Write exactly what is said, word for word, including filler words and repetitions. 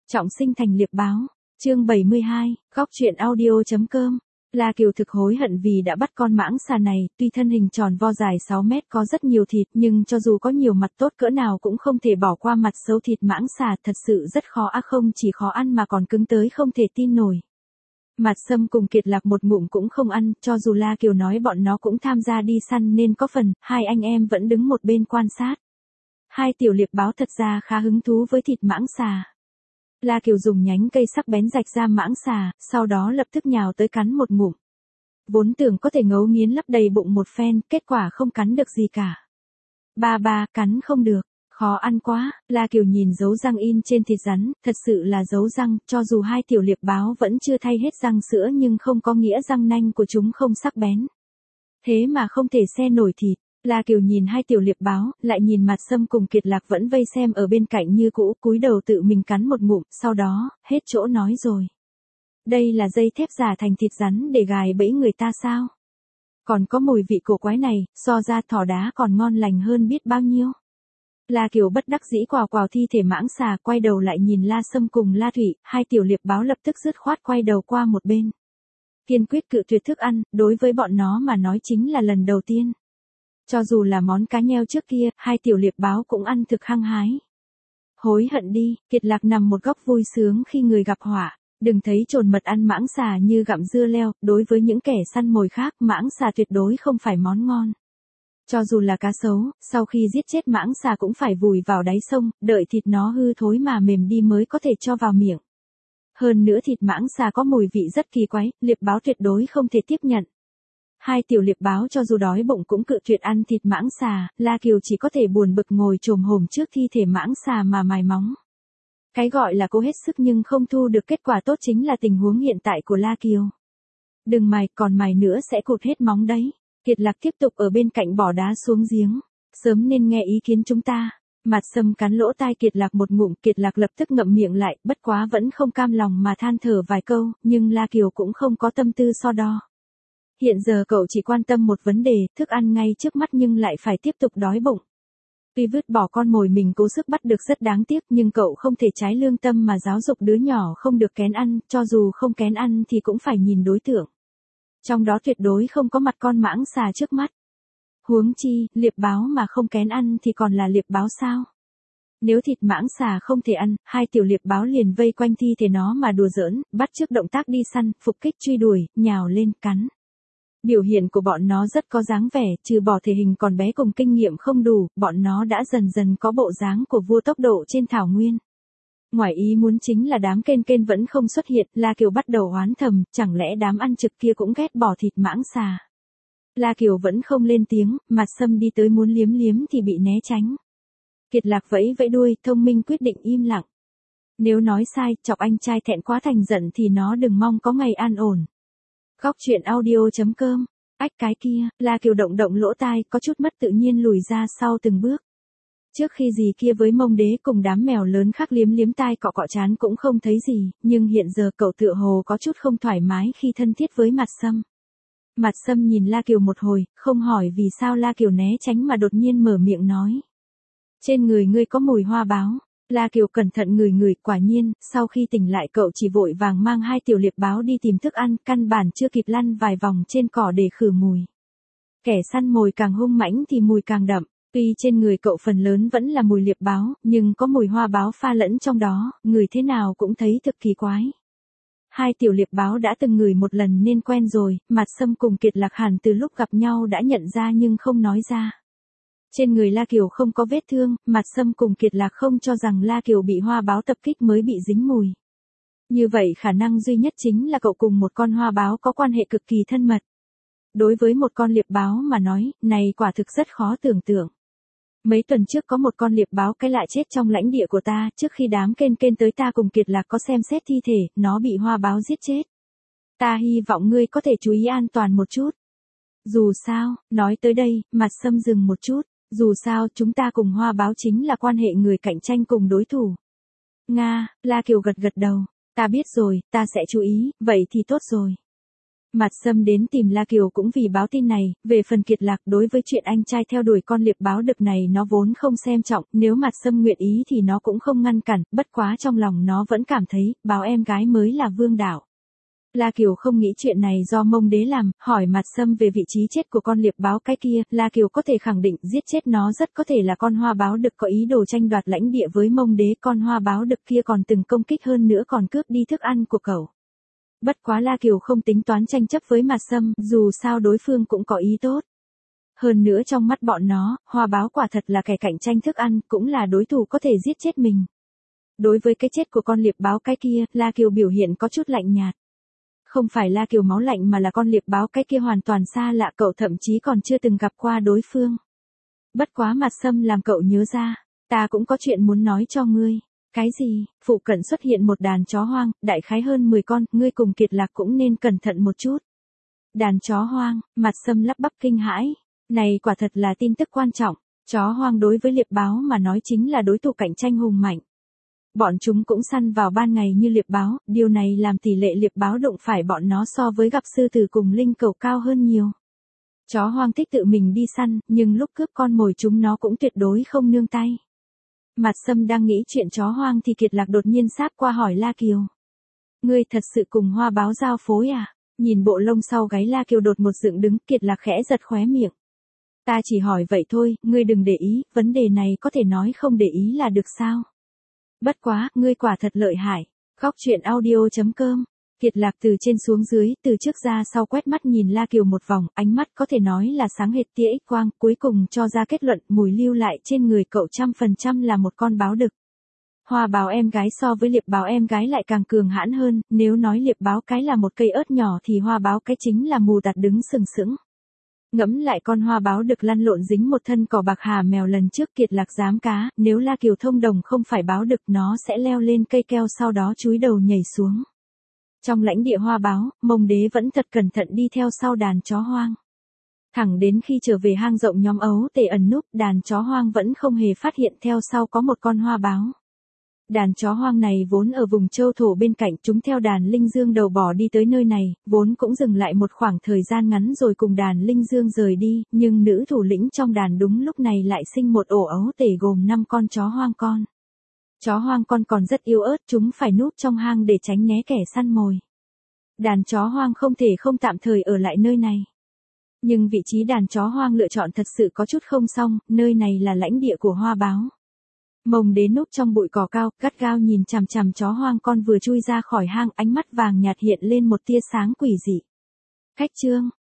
Trọng sinh thành liệp báo. Chương bảy mươi hai, góc truyện audio.com. La Kiều thực hối hận vì đã bắt con mãng xà này, tuy thân hình tròn vo dài sáu mét có rất nhiều thịt, nhưng cho dù có nhiều mặt tốt cỡ nào cũng không thể bỏ qua mặt xấu thịt mãng xà, thật sự rất khó ăn, không chỉ khó ăn mà còn cứng tới không thể tin nổi. Mặt Sâm cùng Kiệt Lạc một ngụm cũng không ăn, cho dù La Kiều nói bọn nó cũng tham gia đi săn nên có phần, hai anh em vẫn đứng một bên quan sát. Hai tiểu liệp báo thật ra khá hứng thú với thịt mãng xà. La Kiều dùng nhánh cây sắc bén rạch ra mãng xà, sau đó lập tức nhào tới cắn một ngụm. Vốn tưởng có thể ngấu nghiến lấp đầy bụng một phen, kết quả không cắn được gì cả. Ba ba, cắn không được, khó ăn quá. La Kiều nhìn dấu răng in trên thịt rắn, thật sự là dấu răng, cho dù hai tiểu liệp báo vẫn chưa thay hết răng sữa nhưng không có nghĩa răng nanh của chúng không sắc bén. Thế mà không thể xe nổi thịt. La Kiều nhìn hai tiểu liệp báo, lại nhìn Mặt Sâm cùng Kiệt Lạc vẫn vây xem ở bên cạnh như cũ, cúi đầu tự mình cắn một ngụm, sau đó, hết chỗ nói rồi. Đây là dây thép giả thành thịt rắn để gài bẫy người ta sao? Còn có mùi vị cổ quái này, so ra thỏ đá còn ngon lành hơn biết bao nhiêu. La Kiều bất đắc dĩ quào quào thi thể mãng xà, quay đầu lại nhìn La Sâm cùng La Thủy, hai tiểu liệp báo lập tức dứt khoát quay đầu qua một bên. Kiên quyết cự tuyệt thức ăn, đối với bọn nó mà nói chính là lần đầu tiên. Cho dù là món cá nheo trước kia, hai tiểu liệp báo cũng ăn thực hăng hái. Hối hận đi, Kiệt Lạc nằm một góc vui sướng khi người gặp họa. Đừng thấy trồn mật ăn mãng xà như gặm dưa leo, đối với những kẻ săn mồi khác, mãng xà tuyệt đối không phải món ngon. Cho dù là cá sấu, sau khi giết chết mãng xà cũng phải vùi vào đáy sông, đợi thịt nó hư thối mà mềm đi mới có thể cho vào miệng. Hơn nữa thịt mãng xà có mùi vị rất kỳ quái, liệp báo tuyệt đối không thể tiếp nhận. Hai tiểu liệp báo cho dù đói bụng cũng cự tuyệt ăn thịt mãng xà, La Kiều chỉ có thể buồn bực ngồi chồm hổm trước thi thể mãng xà mà mài móng. Cái gọi là cố hết sức nhưng không thu được kết quả tốt chính là tình huống hiện tại của La Kiều. Đừng mài, còn mài nữa sẽ cụt hết móng đấy. Kiệt Lạc tiếp tục ở bên cạnh bỏ đá xuống giếng. Sớm nên nghe ý kiến chúng ta. Mặt Sâm cắn lỗ tai Kiệt Lạc một ngụm, Kiệt Lạc lập tức ngậm miệng lại, bất quá vẫn không cam lòng mà than thở vài câu, nhưng La Kiều cũng không có tâm tư so đo. Hiện giờ cậu chỉ quan tâm một vấn đề, thức ăn ngay trước mắt nhưng lại phải tiếp tục đói bụng. Tuy vứt bỏ con mồi mình cố sức bắt được rất đáng tiếc nhưng cậu không thể trái lương tâm mà giáo dục đứa nhỏ không được kén ăn, cho dù không kén ăn thì cũng phải nhìn đối tượng. Trong đó tuyệt đối không có mặt con mãng xà trước mắt. Huống chi, liệp báo mà không kén ăn thì còn là liệp báo sao? Nếu thịt mãng xà không thể ăn, hai tiểu liệp báo liền vây quanh thi thể nó mà đùa giỡn, bắt chước động tác đi săn, phục kích truy đuổi, nhào lên cắn. Biểu hiện của bọn nó rất có dáng vẻ, trừ bỏ thể hình còn bé cùng kinh nghiệm không đủ, bọn nó đã dần dần có bộ dáng của vua tốc độ trên thảo nguyên. Ngoài ý muốn chính là đám kên kên vẫn không xuất hiện, La Kiều bắt đầu oán thầm, chẳng lẽ đám ăn trực kia cũng ghét bỏ thịt mãng xà. La Kiều vẫn không lên tiếng, Mặt Sâm đi tới muốn liếm liếm thì bị né tránh. Kiệt Lạc vẫy vẫy đuôi, thông minh quyết định im lặng. Nếu nói sai, chọc anh trai thẹn quá thành giận thì nó đừng mong có ngày an ổn. Góc truyện audio.com. Ách cái kia, La Kiều động động lỗ tai, có chút mất tự nhiên lùi ra sau từng bước. Trước khi gì kia với Mông Đế cùng đám mèo lớn khác liếm liếm tai cọ cọ trán cũng không thấy gì, nhưng hiện giờ cậu tựa hồ có chút không thoải mái khi thân thiết với Mặt Sâm. Mặt Sâm nhìn La Kiều một hồi, không hỏi vì sao La Kiều né tránh mà đột nhiên mở miệng nói. Trên người ngươi có mùi hoa báo. La Kiều cẩn thận ngửi ngửi, quả nhiên, sau khi tỉnh lại cậu chỉ vội vàng mang hai tiểu liệp báo đi tìm thức ăn, căn bản chưa kịp lăn vài vòng trên cỏ để khử mùi. Kẻ săn mồi càng hung mãnh thì mùi càng đậm, tuy trên người cậu phần lớn vẫn là mùi liệp báo, nhưng có mùi hoa báo pha lẫn trong đó, ngửi thế nào cũng thấy thực kỳ quái. Hai tiểu liệp báo đã từng ngửi một lần nên quen rồi, Mặt Sâm cùng Kiệt Lạc hẳn từ lúc gặp nhau đã nhận ra nhưng không nói ra. Trên người La Kiều không có vết thương, Mặt Sâm cùng Kiệt Lạc không cho rằng La Kiều bị hoa báo tập kích mới bị dính mùi. Như vậy khả năng duy nhất chính là cậu cùng một con hoa báo có quan hệ cực kỳ thân mật. Đối với một con liệp báo mà nói, này quả thực rất khó tưởng tượng. Mấy tuần trước có một con liệp báo cái lạ chết trong lãnh địa của ta, trước khi đám kên kên tới ta cùng Kiệt Lạc có xem xét thi thể, nó bị hoa báo giết chết. Ta hy vọng ngươi có thể chú ý an toàn một chút. Dù sao, nói tới đây, Mặt Sâm dừng một chút. Dù sao, chúng ta cùng hoa báo chính là quan hệ người cạnh tranh cùng đối thủ. Nga, La Kiều gật gật đầu. Ta biết rồi, ta sẽ chú ý, vậy thì tốt rồi. Mặt Sâm đến tìm La Kiều cũng vì báo tin này, về phần Kiệt Lạc đối với chuyện anh trai theo đuổi con liệp báo đực này nó vốn không xem trọng, nếu Mặt Sâm nguyện ý thì nó cũng không ngăn cản, bất quá trong lòng nó vẫn cảm thấy, báo em gái mới là vương đạo. La Kiều không nghĩ chuyện này do Mông Đế làm, hỏi Mặt Sâm về vị trí chết của con liệp báo cái kia, La Kiều có thể khẳng định giết chết nó rất có thể là con hoa báo đực có ý đồ tranh đoạt lãnh địa với Mông Đế, con hoa báo đực kia còn từng công kích hơn nữa còn cướp đi thức ăn của cậu. Bất quá La Kiều không tính toán tranh chấp với Mặt Sâm, dù sao đối phương cũng có ý tốt. Hơn nữa trong mắt bọn nó, hoa báo quả thật là kẻ cạnh tranh thức ăn, cũng là đối thủ có thể giết chết mình. Đối với cái chết của con liệp báo cái kia, La Kiều biểu hiện có chút lạnh nhạt. Không phải La Kiều máu lạnh mà là con liệp báo cái kia hoàn toàn xa lạ, cậu thậm chí còn chưa từng gặp qua đối phương. Bất quá Mặt Sâm làm cậu nhớ ra, ta cũng có chuyện muốn nói cho ngươi. Cái gì? Phụ cận xuất hiện một đàn chó hoang, đại khái hơn mười con, ngươi cùng Kiệt Lạc cũng nên cẩn thận một chút. Đàn chó hoang, Mặt Sâm lắp bắp kinh hãi. Này quả thật là tin tức quan trọng, chó hoang đối với liệp báo mà nói chính là đối thủ cạnh tranh hùng mạnh. Bọn chúng cũng săn vào ban ngày như liệp báo, điều này làm tỷ lệ liệp báo đụng phải bọn nó so với gặp sư tử cùng linh cẩu cao hơn nhiều. Chó hoang thích tự mình đi săn, nhưng lúc cướp con mồi chúng nó cũng tuyệt đối không nương tay. Mặt Sâm đang nghĩ chuyện chó hoang thì Kiệt Lạc đột nhiên sáp qua hỏi La Kiều. Ngươi thật sự cùng hoa báo giao phối à? Nhìn bộ lông sau gáy La Kiều đột một dựng đứng, Kiệt Lạc khẽ giật khóe miệng. Ta chỉ hỏi vậy thôi, ngươi đừng để ý, vấn đề này có thể nói không để ý là được sao? Bất quá, ngươi quả thật lợi hại. Góc truyện audio chấm com. Kiệt Lạc từ trên xuống dưới, từ trước ra sau quét mắt nhìn La Kiều một vòng, ánh mắt có thể nói là sáng hệt tia X quang, cuối cùng cho ra kết luận mùi lưu lại trên người cậu trăm phần trăm là một con báo đực. Hoa báo em gái so với liệp báo em gái lại càng cường hãn hơn, nếu nói liệp báo cái là một cây ớt nhỏ thì hoa báo cái chính là mù tạt đứng sừng sững. Ngẫm lại con hoa báo đực lăn lộn dính một thân cỏ bạc hà mèo lần trước Kiệt Lạc dám cá, nếu La Kiều thông đồng không phải báo đực nó sẽ leo lên cây keo sau đó chúi đầu nhảy xuống. Trong lãnh địa hoa báo, Mông Đế vẫn thật cẩn thận đi theo sau đàn chó hoang. Thẳng đến khi trở về hang rộng nhóm ấu tể ẩn núp, đàn chó hoang vẫn không hề phát hiện theo sau có một con hoa báo. Đàn chó hoang này vốn ở vùng châu thổ bên cạnh, chúng theo đàn linh dương đầu bò đi tới nơi này, vốn cũng dừng lại một khoảng thời gian ngắn rồi cùng đàn linh dương rời đi, nhưng nữ thủ lĩnh trong đàn đúng lúc này lại sinh một ổ ấu tể gồm năm con chó hoang con. Chó hoang con còn rất yếu ớt, chúng phải núp trong hang để tránh né kẻ săn mồi. Đàn chó hoang không thể không tạm thời ở lại nơi này. Nhưng vị trí đàn chó hoang lựa chọn thật sự có chút không xong, nơi này là lãnh địa của hoa báo. Mông Đế núp trong bụi cỏ cao, gắt gao nhìn chằm chằm chó hoang con vừa chui ra khỏi hang, ánh mắt vàng nhạt hiện lên một tia sáng quỷ dị. Khách trương,